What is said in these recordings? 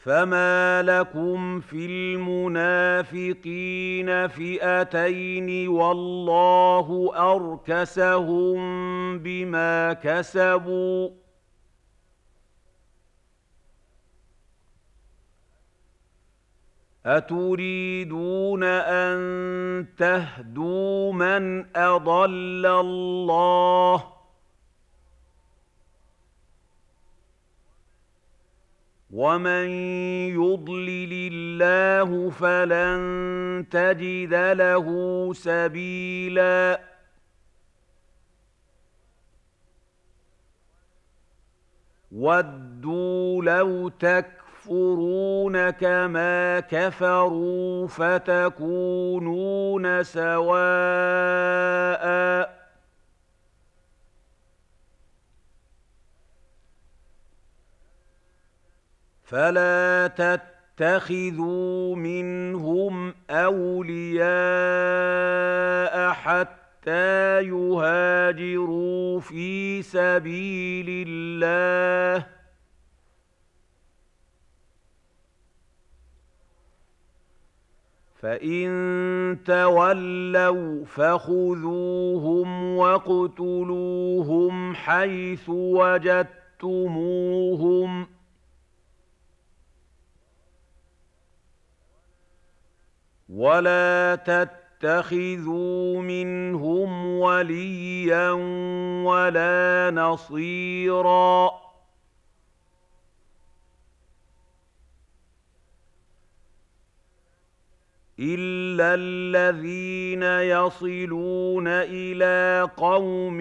فما لكم في المنافقين فئتين والله أركسهم بما كسبوا أتريدون أن تهدوا من أضل الله ومن يضلل الله فلن تجد له سبيلا ودوا لو تكفرون كما كفروا فتكونون سواء فلا تتخذوا منهم أولياء حتى يهاجروا في سبيل الله فإن تولوا فخذوهم واقتلوهم حيث وجدتموهم ولا تتخذوا منهم وليا ولا نصيرا إلا الذين يصلون إلى قوم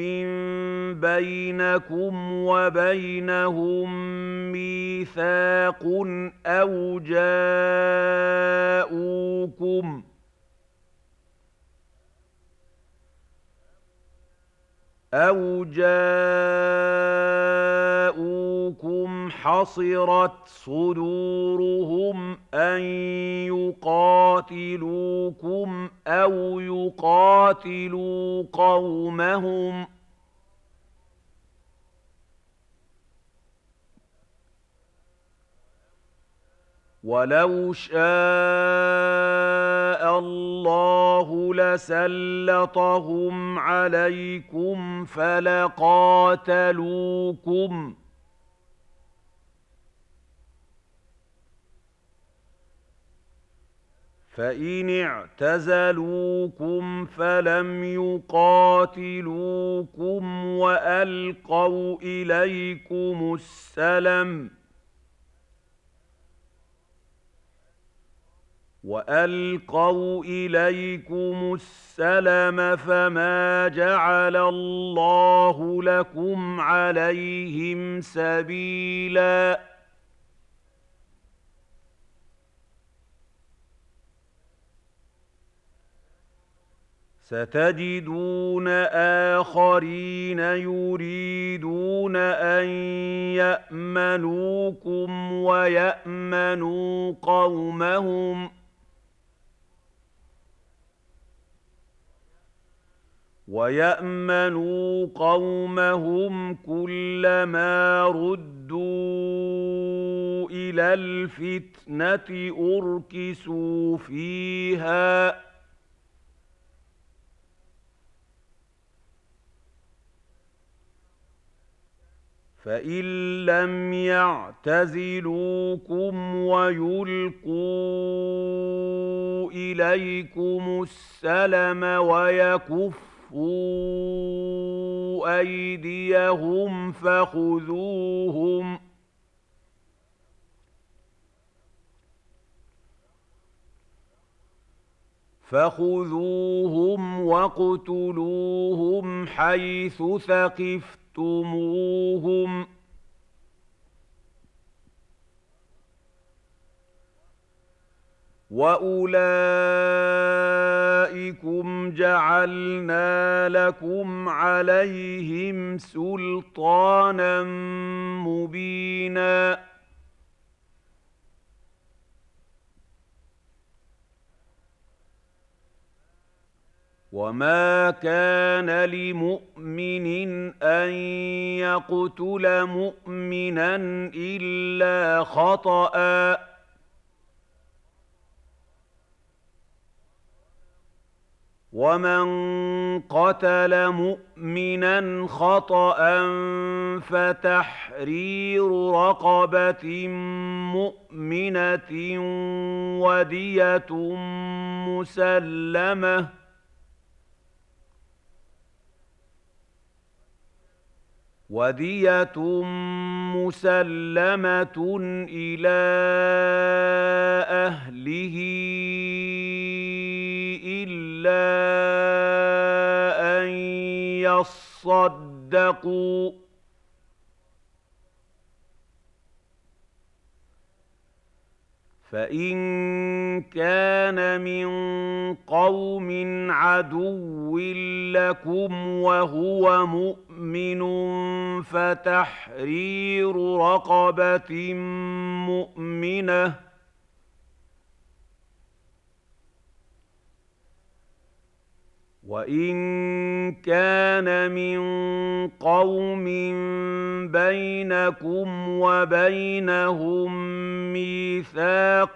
بينكم وبينهم ميثاق أو جاءوكم حصرت صدورهم أن يقاتلوكم أو يقاتلوا قومهم ولو شاء الله لسلطهم عليكم فلقاتلوكم فإن اعتزلوكم فلم يقاتلوكم وألقوا إليكم السلم فما جعل الله لكم عليهم سبيلا ستجدون آخرين يريدون أن يأمنوكم ويأمنوا قومهم كلما ردوا إلى الفتنة أركسوا فيها فإن لم يعتزلوكم ويلقوا إليكم السلم ويكفوا أيديهم فخذوهم واقتلوهم حيث ثقفتموهم وأولئكم جعلنا لكم عليهم سلطانا مبينا وما كان لمؤمن أن يقتل مؤمنا إلا خطأ ومن قتل مؤمنا خطأ فتحرير رقبة مؤمنة ودية مسلمة إلى أهله إلا أن يصدقوا، فإن كان من قوم عدو لكم وهو مؤمن فتحرير رقبة مؤمنة، وإن كان من قوم بينكم وبينهم ميثاق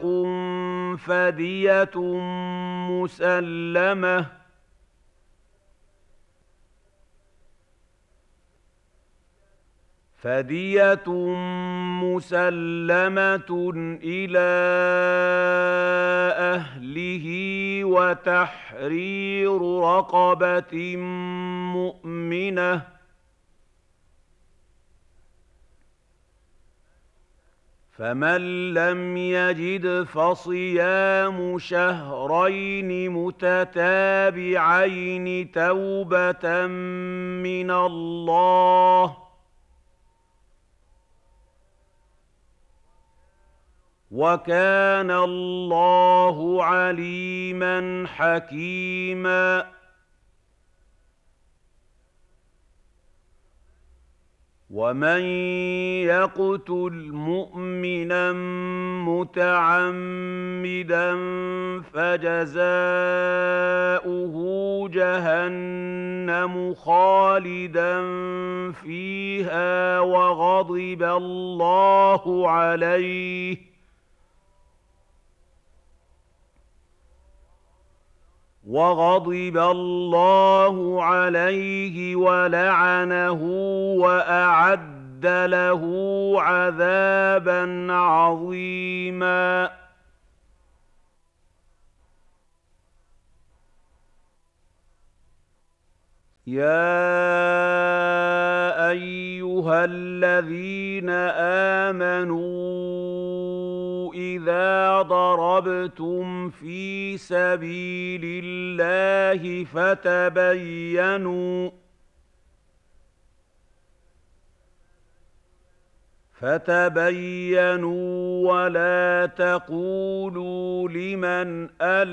فدية مسلمة إلى أهله وتحرير رقبة مؤمنة، فمن لم يجد فصيام شهرين متتابعين توبة من الله، وكان الله عليما حكيما. ومن يقتل مؤمنا متعمدا فجزاؤه جهنم خالدا فيها وغضب الله عليه ولعنه وأعد له عذابا عظيما. يا أيها الذين آمنوا إذا ضربتم في سبيل الله فتبينوا ولا تقولوا لمن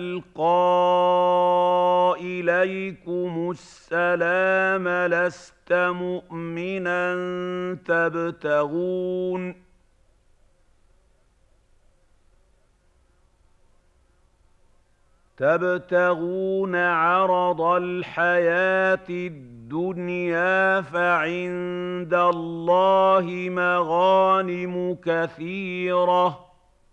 ألقى إليكم السلام لست مؤمنا تبتغون عرض الحياة الدنيا فعند الله مغانم كثيرة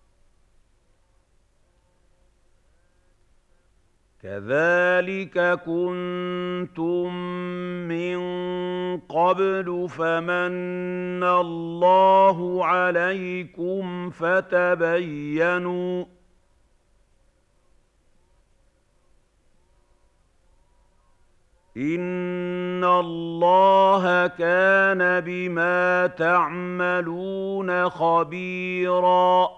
كذلك كنتم من قبل فمن الله عليكم فتبينوا إن الله كان بما تعملون خبيرا.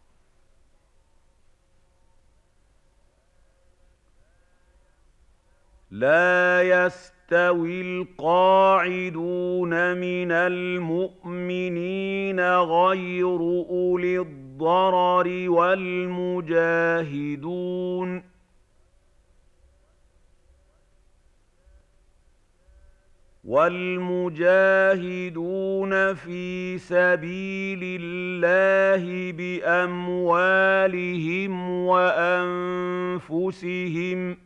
لا يستوي القاعدون من المؤمنين غير أولي الضرر والمجاهدون في سبيل الله بأموالهم وأنفسهم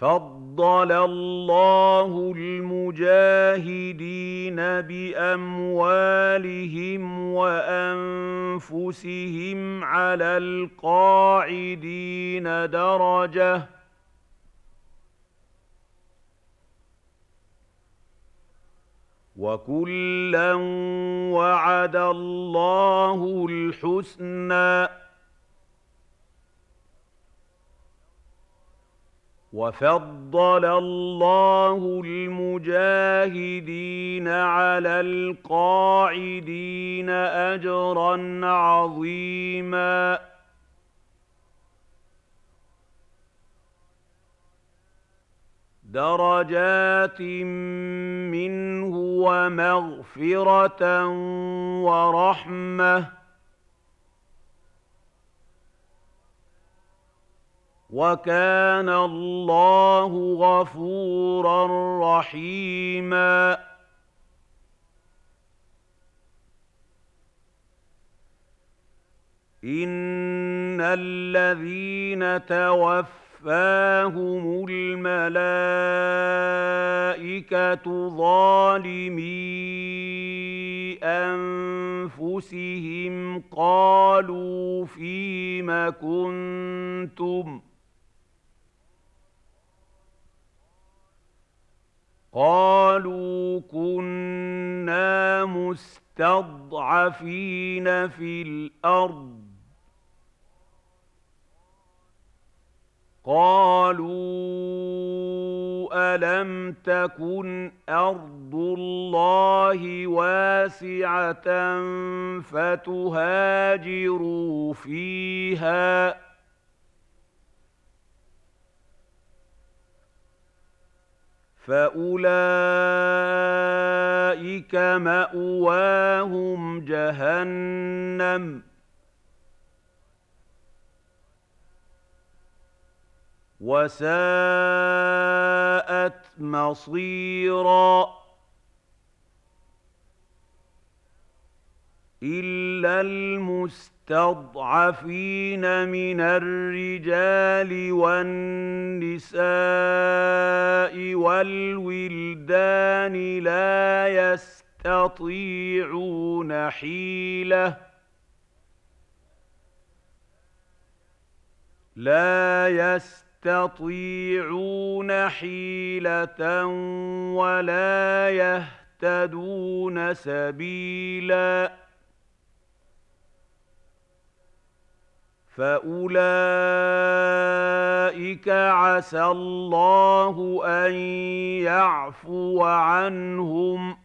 فضل الله المجاهدين بأموالهم وأنفسهم على القاعدين درجة وكلا وعد الله الحسنى وفضل الله المجاهدين على القاعدين أجرا عظيما درجات منه ومغفرة ورحمة وكان الله غفورا رحيما إن الذين توفاهم الملائكة ظالمي أنفسهم قالوا فيم كنتم قالوا كنا مستضعفين في الأرض قالوا ألم تكن أرض الله واسعة فتهاجروا فيها فأولئك مأواهم جهنم وساءت مصيرا إلا المستضعفين من الرجال والنساء والولدان لا يستطيعون حيلة ولا يهتدون سبيلا فأولئك عسى الله أن يعفو عنهم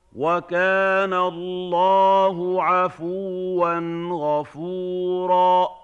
وكان الله عفوا غفورا